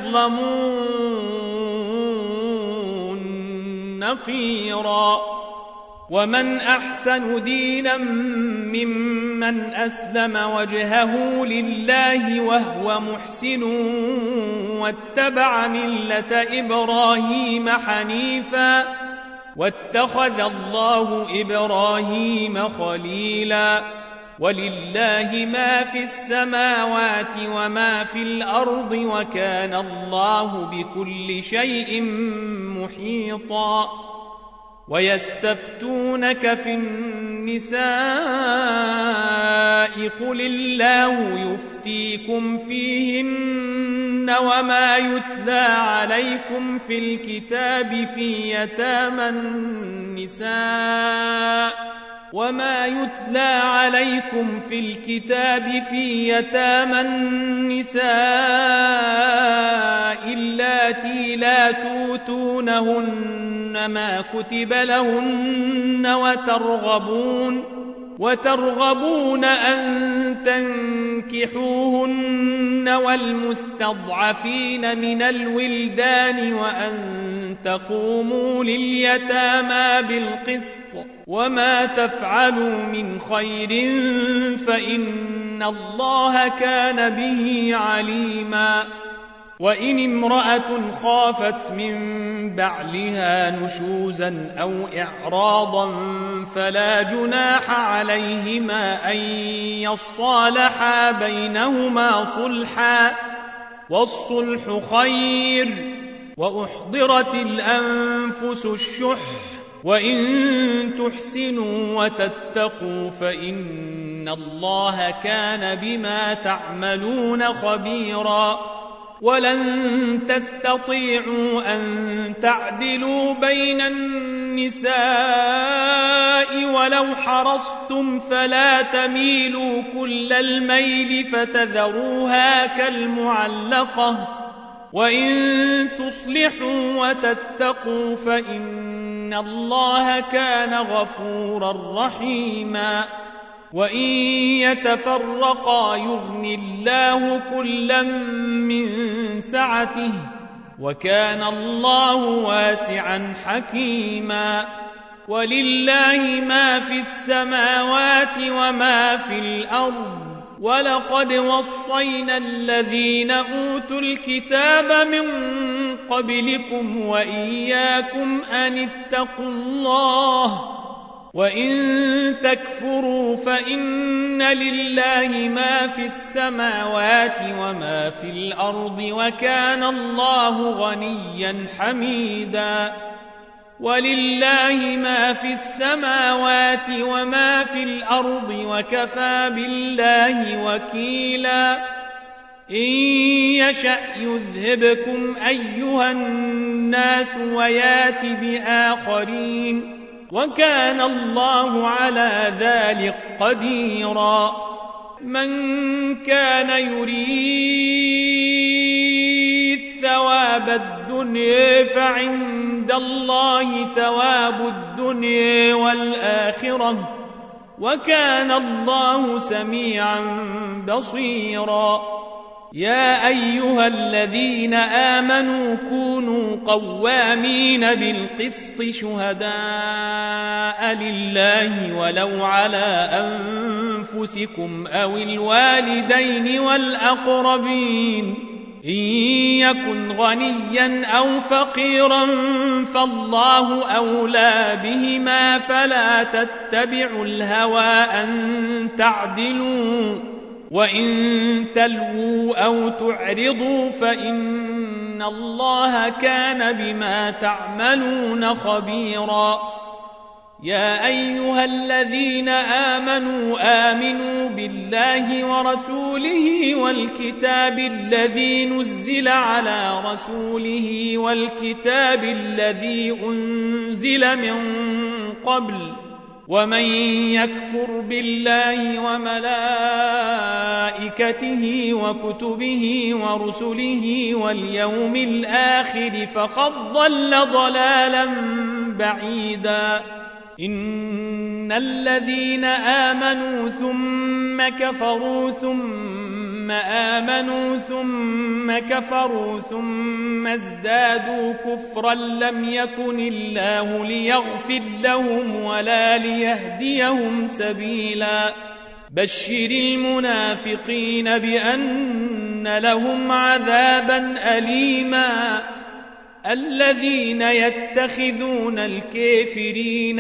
يظلمون نقيرا ومن أحسن دينا ممن أسلم وجهه لله وهو محسن واتبع ملة إبراهيم حنيفا واتخذ الله إبراهيم خليلا ولله ما في السماوات وما في الأرض وكان الله بكل شيء محيطا ويستفتونك في النساء قل الله يفتيكم فيهن وما يتلى عليكم في الكتاب في يتامى النساء وما يتلى عليكم في الكتاب في يتامى النساء اللاتي لا توتونهن ما كتب لهن وترغبون وترغبون أن تنكحوهن والمستضعفين من الولدان وأن تقوموا لليتامى بالقسط وما تفعلوا من خير فإن الله كان به عليما وإن امرأة خافت من بعلها نشوزا أو إعراضا فلا جناح عليهما أن يصالحا بينهما صلحا والصلح خير وأحضرت الأنفس الشح وإن تحسنوا وتتقوا فإن الله كان بما تعملون خبيرا ولن تستطيعوا أن تعدلوا بين النساء ولو حرصتم فلا تميلوا كل الميل فتذروها كالمعلقة وإن تصلحوا وتتقوا فإن الله كان غفورا رحيما وإن يتفرقا يغن الله كلا من سعته وكان الله واسعا حكيما ولله ما في السماوات وما في الأرض ولقد وصينا الذين أوتوا الكتاب من قبلكم وإياكم أن اتقوا الله وإن تكفروا فإن لله ما في السماوات وما في الأرض وكان الله غنيا حميدا ولله ما في السماوات وما في الأرض وكفى بالله وكيلا إن يشأ يذهبكم أيها الناس ويات بآخرين وكان الله على ذلك قديرا من كان يريد ثواب الدنيا فعند الله ثواب الدنيا والآخرة وكان الله سميعا بصيرا يا أيها الذين آمنوا كونوا قوامين بالقسط شهداء لله ولو على أنفسكم أو الوالدين والأقربين إن يكن غنيا أو فقيرا فالله أولى بهما فلا تتبعوا الهوى أن تعدلوا وإن تلووا أو تعرضوا فإن الله كان بما تعملون خبيرا. يا أيها الذين آمنوا آمنوا بالله ورسوله والكتاب الذي نزل على رسوله والكتاب الذي أنزل من قبل، ومن يكفر بالله وملائكته وكتبه ورسله واليوم الآخر فقد ضل ضلالا بعيدا. إن الذين آمنوا ثم كفروا ثم آمنوا ثم كفروا ثم ازدادوا كفرا لم يكن الله ليغفر لهم ولا ليهديهم سبيلا. بشر المنافقين بأن لهم عذابا أليما. الذين يتخذون الكافرين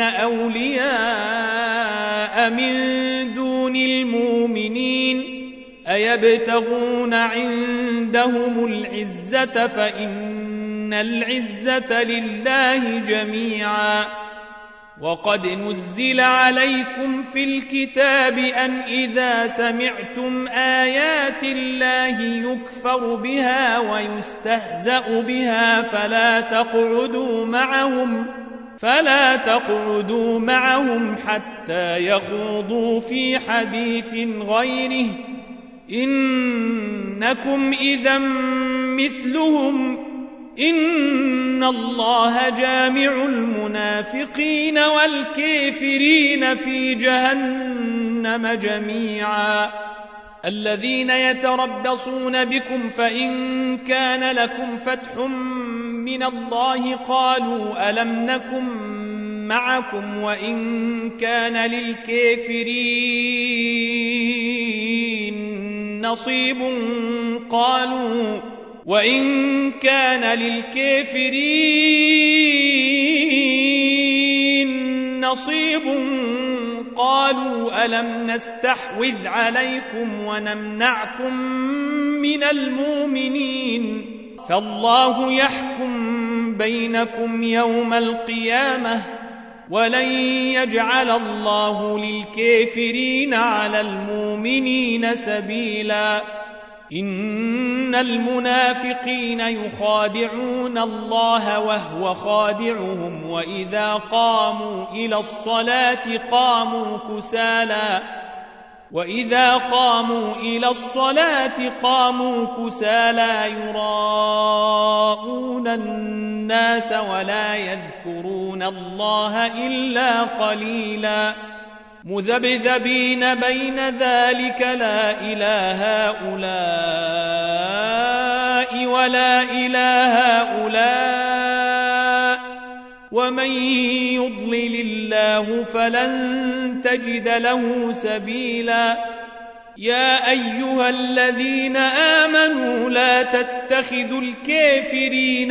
أولياء من دون المؤمنين أيبتغون عندهم العزة فإن العزة لله جميعا. وقد نزل عليكم في الكتاب أن إذا سمعتم آيات الله يكفر بها ويستهزأ بها فلا تقعدوا معهم فلا تقعدوا معهم حتى يخوضوا في حديث غيره إنكم إذا مثلهم. إن الله جامع المنافقين والكافرين في جهنم جميعا. الذين يتربصون بكم فإن كان لكم فتح من الله قالوا ألم نكن معكم وإن كان للكافرين نصيب قالوا وإن كان للكافرين نصيب قالوا ألم نستحوذ عليكم ونمنعكم من المؤمنين فالله يحكم بينكم يوم القيامة ولن يجعل الله للكافرين على المؤمنين سبيلا. إن المنافقين يخادعون الله وهو خادعهم وإذا قاموا إلى الصلاة قاموا كسالى وإذا قاموا إلى الصلاة قاموا كسالى يراءون الناس ولا يذكرون الله إلا قليلا. مذبذبين بين ذلك لا إله هؤلاء ولا إله هؤلاء ومن يضلل الله فلن تجد له سبيلا. يا أيها الذين آمنوا لا تتخذوا الكافرين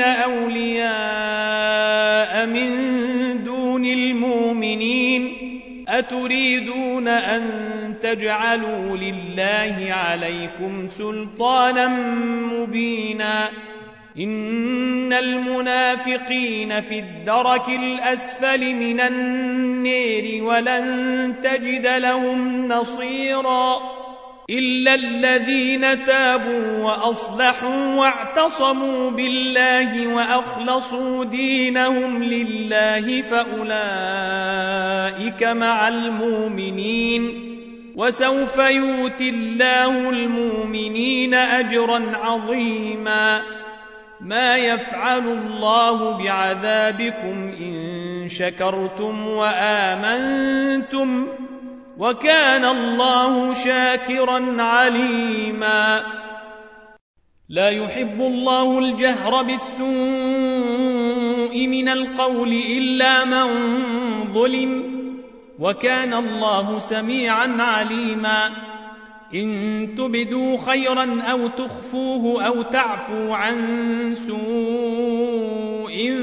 أولياء من دون المؤمنين أتريدون أن تجعلوا لله عليكم سلطانا مبينا. إن المنافقين في الدرك الأسفل من النار ولن تجد لهم نصيرا إلا الذين تابوا وأصلحوا واعتصموا بالله وأخلصوا دينهم لله فأولئك مع المؤمنين وسوف يؤتي الله المؤمنين أجرا عظيما. ما يفعل الله بعذابكم إن شكرتم وآمنتم وكان الله شاكرا عليما. لا يحب الله الجهر بالسوء من القول إلا من ظلم وكان الله سميعا عليما. إن تبدوا خيرا أو تخفوه أو تعفوا عن سوء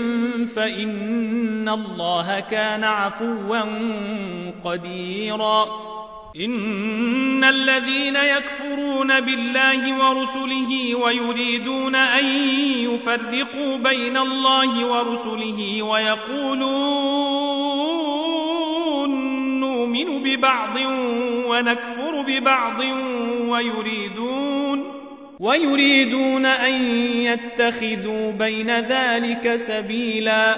فإن الله كان عفوا قديرا.
إن الذين يكفرون بالله ورسله ويريدون أن يفرقوا بين الله ورسله ويقولون نؤمن ببعض ونكفر ببعض ويريدون
ويريدون أن يتخذوا بين ذلك سبيلا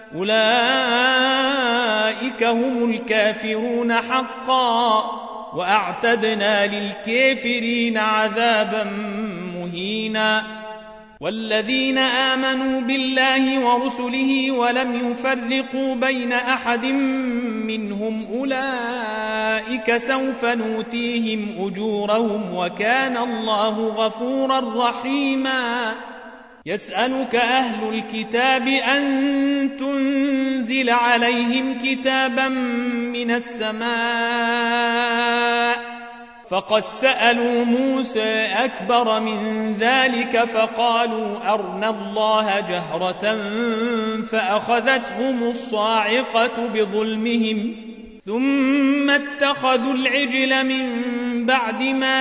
أولئك هم الكافرون حقا وأعتدنا للكافرين عذابا مهينا والذين آمنوا بالله ورسله ولم يفرقوا بين أحد منهم أولئك سوف نؤتيهم أجورهم وكان الله غفورا رحيما يسألك أهل الكتاب أن تنزل عليهم كتابا من السماء فقد سألوا موسى أكبر من ذلك فقالوا أرنا الله جهرة فأخذتهم الصاعقة بظلمهم ثم اتخذوا العجل من بعد ما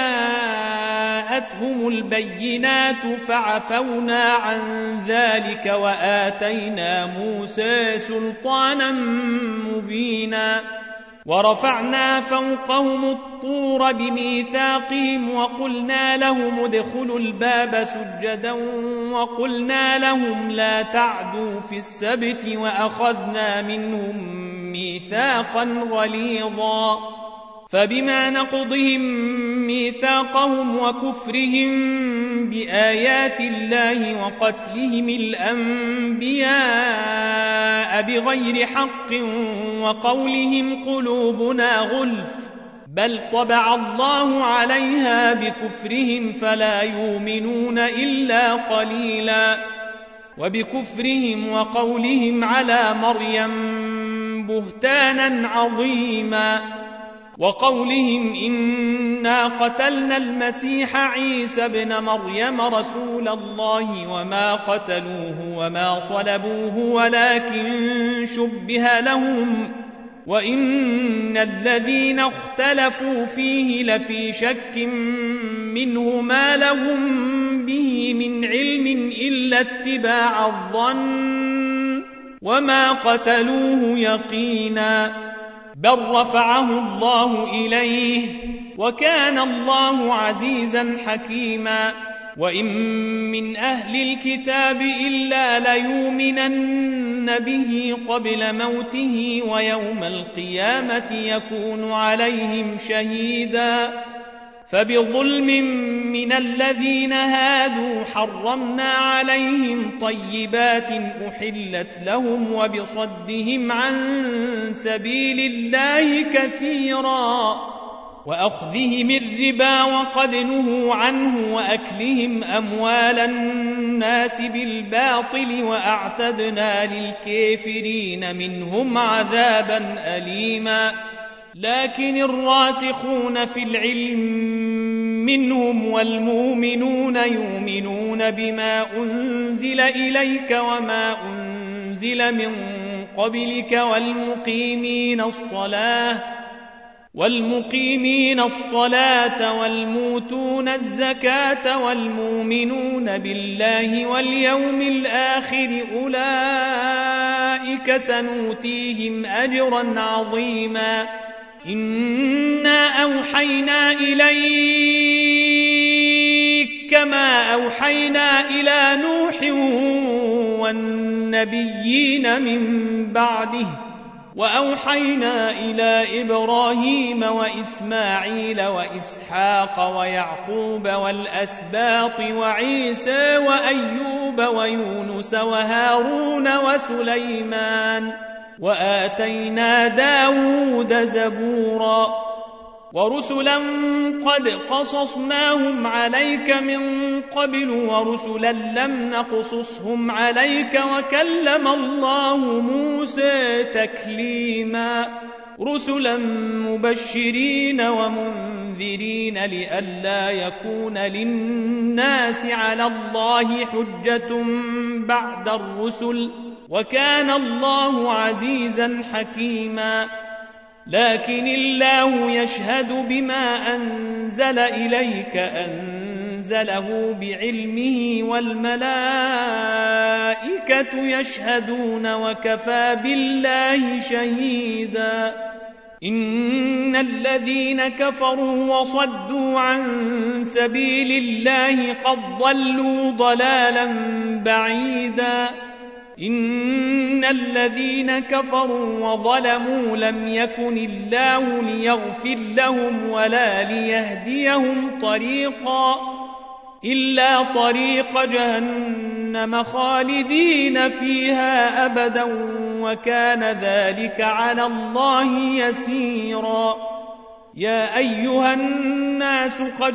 جاءتهم البينات فعفونا عن ذلك وآتينا موسى سلطانا مبينا ورفعنا فوقهم الطور بميثاقهم وقلنا لهم ادخلوا الباب سجدا وقلنا لهم لا تعدوا في السبت وأخذنا منهم ميثاقا غليظا فبما نقضهم ميثاقهم وكفرهم بآيات الله وقتلهم الأنبياء بغير حق وقولهم قلوبنا غلف بل طبع الله عليها بكفرهم فلا يؤمنون إلا قليلا وبكفرهم وقولهم على مريم بهتانا عظيما وقولهم إنا قتلنا المسيح عيسى ابن مريم رسول الله وما قتلوه وما صلبوه ولكن شبه لهم وإن الذين اختلفوا فيه لفي شك منه ما لهم به من علم إلا اتباع الظن وما قتلوه يقينا بل رفعه الله إليه وكان الله عزيزا حكيما وإن من أهل الكتاب إلا ليؤمنن به قبل موته ويوم القيامة يكون عليهم شهيدا فبظلم من الذين هادوا حرمنا عليهم طيبات أحلت لهم وبصدهم عن سبيل الله كثيرا وأخذهم الربا وقد نهوا عنه وأكلهم أموال الناس بالباطل وأعتدنا للكافرين منهم عذابا أليما لكن الراسخون في العلم منهم والمؤمنون يؤمنون بما أنزل إليك وما أنزل من قبلك والمقيمين الصلاة والمقيمين الصلاة والموتون الزكاة والمؤمنون بالله واليوم الآخر أولئك سنؤتيهم أجرا عظيما إنا أوحينا إليك كما أوحينا إلى نوح والنبيين من بعده وأوحينا إلى إبراهيم وإسماعيل وإسحاق ويعقوب والأسباط وعيسى وأيوب ويونس وهارون وسليمان وآتينا داود زبورا ورسلا قد قصصناهم عليك من قبل ورسلا لم نقصصهم عليك وكلم الله موسى تكليما رسلا مبشرين ومنذرين لئلا يكون للناس على الله حجة بعد الرسل وكان الله عزيزا حكيما لكن الله يشهد بما أنزل إليك أنزله بعلمه والملائكة يشهدون وكفى بالله شهيدا إن الذين كفروا وصدوا عن سبيل الله قد ضلوا ضلالا بعيدا إن الذين كفروا وظلموا لم يكن الله ليغفر لهم ولا ليهديهم طريقا إلا طريق جهنم خالدين فيها أبدا وكان ذلك على الله يسيرا يا أيها الناس قد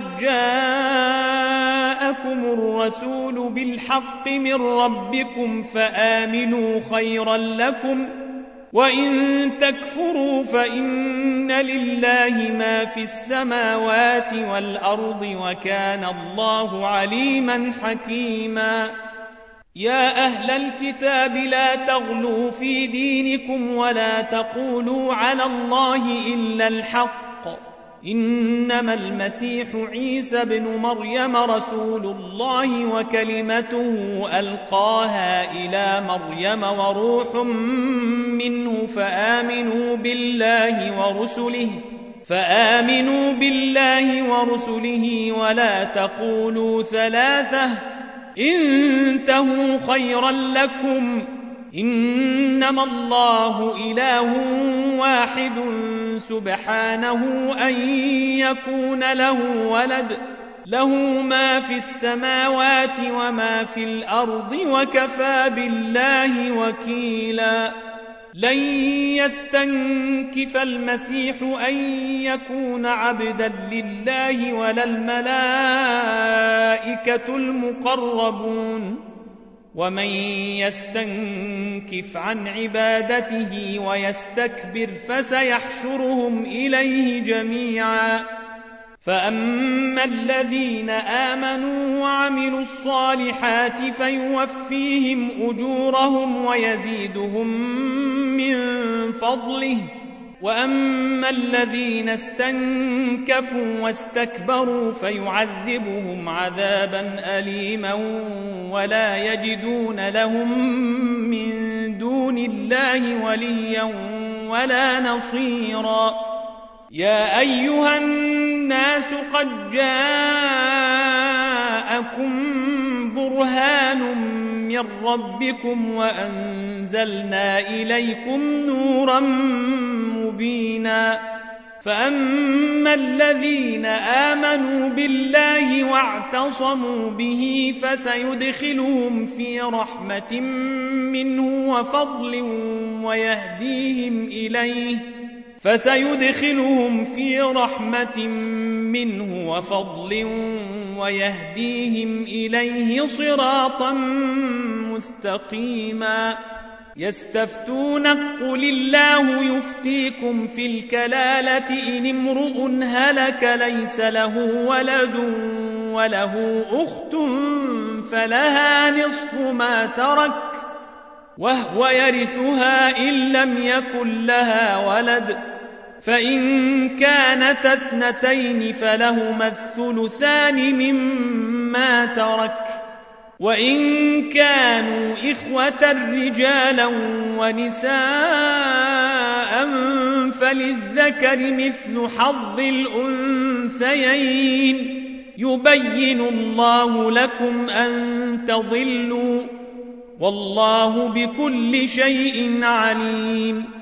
جاءكم الرسول بالحق من ربكم فآمنوا خيرا لكم وإن تكفروا فإن لله ما في السماوات والأرض وكان الله عليما حكيما يا أهل الكتاب لا تغلوا في دينكم ولا تقولوا على الله إلا الحق إنما المسيح عيسى بن مريم رسول الله وكلمته ألقاها إلى مريم وروح منه فآمنوا بالله ورسله فآمنوا بالله ورسله ولا تقولوا ثلاثة انتهوا خيرا لكم إنما الله إله واحد سبحانه أن يكون له ولد له ما في السماوات وما في الأرض وكفى بالله وكيلا لن يستنكف المسيح أن يكون عبدا لله ولا الملائكة المقربون ومن يستنكف عن عبادته ويستكبر فسيحشرهم إليه جميعا فأما الذين آمنوا وعملوا الصالحات فيوفيهم أجورهم ويزيدهم من فضله وأما الذين استنكفوا واستكبروا فيعذبهم عذابا أليما ولا يجدون لهم من دون الله وليا ولا نصيرا يا أيها الناس قد جاءكم برهان من ربكم وأنزلنا إليكم نورا مبينا فأما الذين آمنوا بالله واعتصموا به فسيدخلهم في رحمة منه وفضل ويهديهم إليه فسيدخلهم في رحمة منه وفضل ويهديهم إليه صراطا مستقيما يستفتونك قل الله يفتيكم في الكلالة إن امرؤ هلك ليس له ولد وله أخت فلها نصف ما ترك وهو يرثها إن لم يكن لها ولد فإن كانت اثنتين فلهما الثلثان مما ترك وإن كانوا إخوة رجالا ونساء فللذكر مثل حظ الأنثيين يبين الله لكم أن تضلوا والله بكل شيء عليم